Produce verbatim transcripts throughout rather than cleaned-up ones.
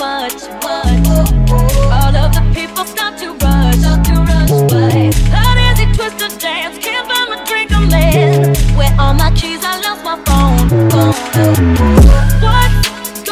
much, much. All of the people start to rush, but how does it twist to dance? Can't find my drink, I'm in. Where all my keys? I lost my phone. What's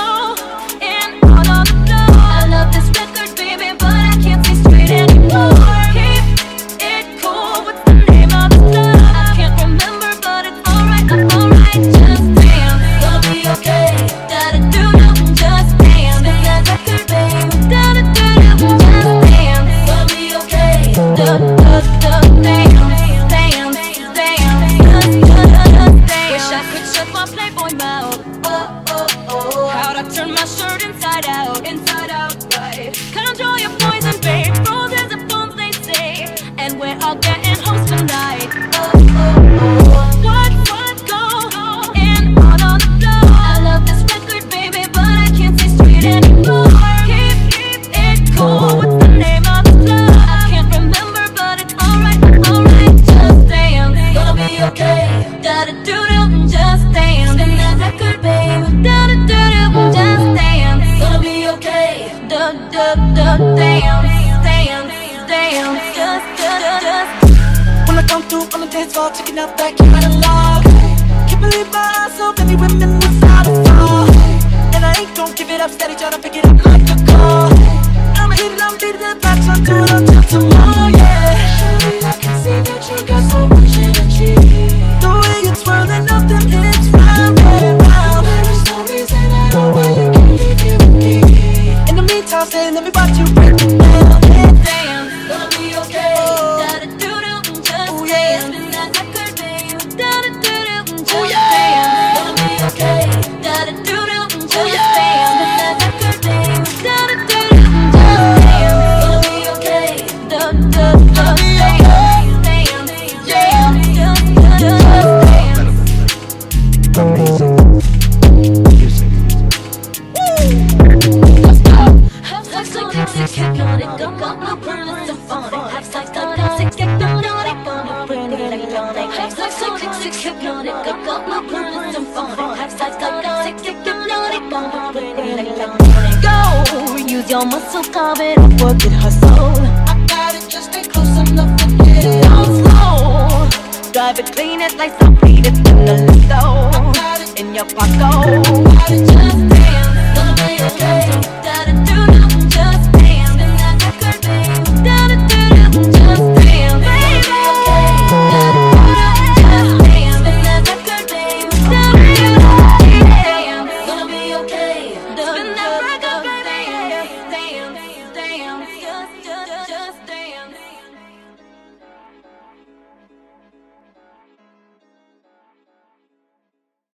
going on on the floor? I love this record, baby, but I can't see straight anymore. Keep it cool. What's the name of the club? I can't remember, but it's alright, I'm alright. Just dance, gonna be okay. Da da do do, just dance. Spin that record, baby. Da da do do, just dance, gonna be okay. Da da da, dance, dance, dance, just just dance. Wish I could shut my Playboy mouth. Oh oh oh, how'd I turn my shirt inside out, inside out, right? Control your poison, babe. Roses are phones, they say, and we're all getting hoes tonight. Oh oh oh, what's what's going on on the floor? I love this record, baby, but I can't see straight anymore. Keep keep it cool. What's the name of the club? I can't remember, but it's alright, alright. Just dance, gonna be okay. Da da do do, just dance. Spin that record, baby. Da da do do, just dance, gonna be okay. Da da da, dance, dance, dance, just just just. When I come through on the dance floor, checking out that catalog. Can't believe my eyes, so many women without a flaw. And I ain't gon' give it up, steady tryna pick it up like a call. I'ma hit it, I'm beating it back, so do it until tomorrow, yeah. Surely I can see that you got so much energy. The way you're twirling up them hips round and round. There's no reason at all why you can't leave here with me. In the meantime, stay, let me watch you break it down. Dance, gonna be okay. Da da do do, just dance. Spin that record, baby. Da da do do, just dance, gonna be okay. Da da do do, just dance. Spin that record, baby. Da da do do, just dance, gonna be okay. Da da da, dance, dance, dance, just just dance. Amazing music. Half like so toxic, hypnotic, got got no permanent symphonic. Half like so toxic, hypnotic, got no permanent electronic. Half like so toxic, hypnotic, got got no permanent symphonic. Half like so toxic, hypnotic, got no permanent electronic. Go, use your muscle, carve it up, work it, hustle. I got it, just stay close enough to get it Down slow, drive it, clean it like some beat it in the listo. In your pocket, got it, just